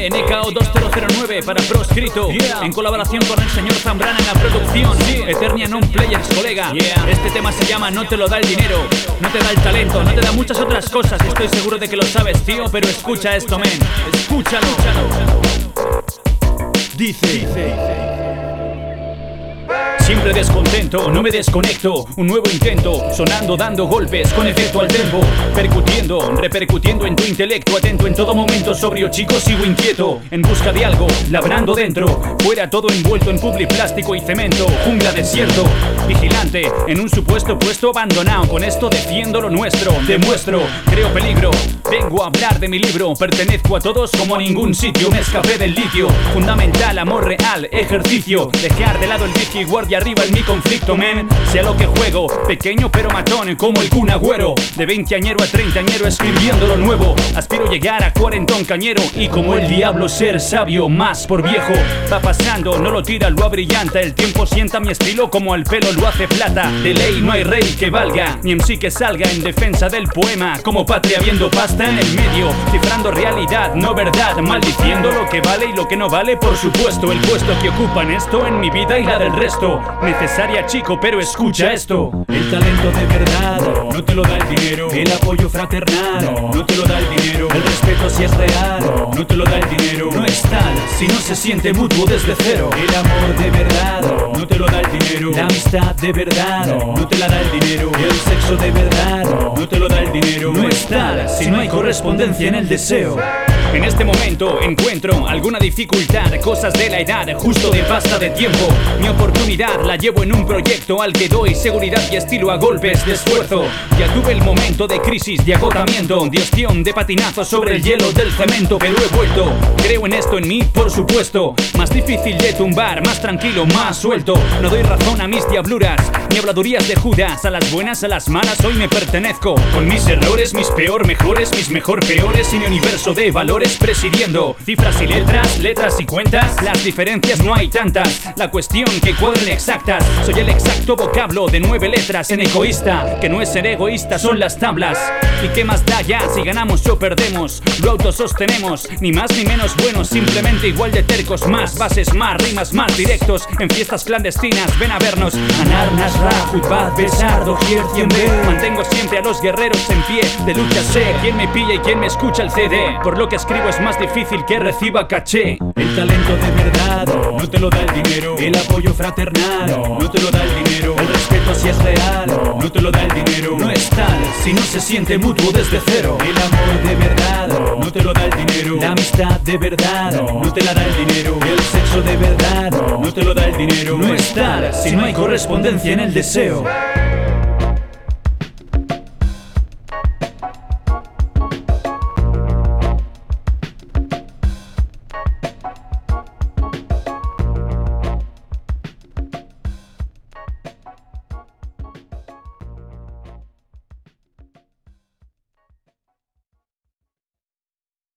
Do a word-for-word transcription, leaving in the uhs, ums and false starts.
N K O dos mil nueve para Proscrito, yeah. En colaboración con el señor Zambrana en la producción, sí. Eternia Non Players, colega, yeah. Este tema se llama No te lo da el dinero, no te da el talento, no te da muchas otras cosas. Estoy seguro de que lo sabes, tío, pero escucha esto, men. Escúchalo. Dice, dice. Siempre descontento, no me desconecto. Un nuevo intento, sonando, dando golpes con efecto al tempo, percutiendo, repercutiendo en tu intelecto. Atento en todo momento, sobrio chico, sigo inquieto, en busca de algo, labrando dentro. Fuera todo envuelto en publi, plástico y cemento. Jungla, desierto, vigilante, en un supuesto puesto abandonado. Con esto defiendo lo nuestro, demuestro, creo peligro. Vengo a hablar de mi libro, pertenezco a todos como a ningún sitio. Me escapé del litio, fundamental, amor real, ejercicio. Dejar de lado el vicio y guardia arriba en mi conflicto, men. Sea lo que juego, pequeño pero matón, como el Kun Agüero. De veinteañero a treintañero escribiendo lo nuevo. Aspiro llegar a cuarentón cañero y como el diablo ser sabio, más por viejo. Va pasando, no lo tira, lo abrillanta. El tiempo sienta mi estilo como el pelo lo hace plata. De ley no hay rey que valga, ni M C que salga en defensa del poema. Como patria viendo pasta en el medio, cifrando realidad, no verdad. Maldiciendo lo que vale y lo que no vale, por supuesto. El puesto que ocupan esto en mi vida y la del resto. Necesaria, chico, pero escucha esto. El talento de verdad no, no te lo da el dinero. El apoyo fraternal no, no te lo da el dinero. El respeto si es real no, no te lo da el dinero. No es tal si no se siente mutuo desde cero. El amor de verdad no, no te lo da el dinero. La amistad de verdad no, no te la da el dinero. El sexo de verdad no, no te lo da el dinero. No es tal si no hay correspondencia en el deseo. En este momento encuentro alguna dificultad, cosas de la edad, justo de pasta de tiempo. Mi oportunidad la llevo en un proyecto al que doy seguridad y estilo a golpes de esfuerzo. Ya tuve el momento de crisis, de agotamiento, de ostión, de patinazo sobre el hielo del cemento, pero he vuelto. Creo en esto en mí, por supuesto. Más difícil de tumbar, más tranquilo, más suelto. No doy razón a mis diabluras, ni habladurías de Judas. A las buenas, a las malas, hoy me pertenezco. Con mis errores, mis peor mejores, mis mejor peores, y mi universo de valores presidiendo. Cifras y letras, letras y cuentas, las diferencias no hay tantas. La cuestión que cuadren exactas. Soy el exacto vocablo de nueve letras. En egoísta, que no es ser egoísta, son las tablas. ¿Y qué más da ya si ganamos o perdemos? Lo autosostenemos, ni más ni menos buenos, simplemente igual de tercos. Más bases, más rimas, más directos. En fiestas clandestinas, ven a vernos. Anar, Nasra, Jutbat, Besar, Doquier, cien B. Mantengo siempre a los guerreros en pie. De lucha sé quién me pilla y quién me escucha el C D. Por lo que escribo es más difícil que reciba caché. El talento de verdad no, no te lo da el dinero. El apoyo fraternal no, no te lo da el dinero. El respeto si es real no, no te lo da el dinero. No es tal si no se siente mutuo desde cero. El amor de verdad no, no te lo da el dinero. La amistad de verdad no, no te la da el dinero. El sexo de verdad no, no te lo da el dinero. No es tal si no hay correspondencia en el deseo.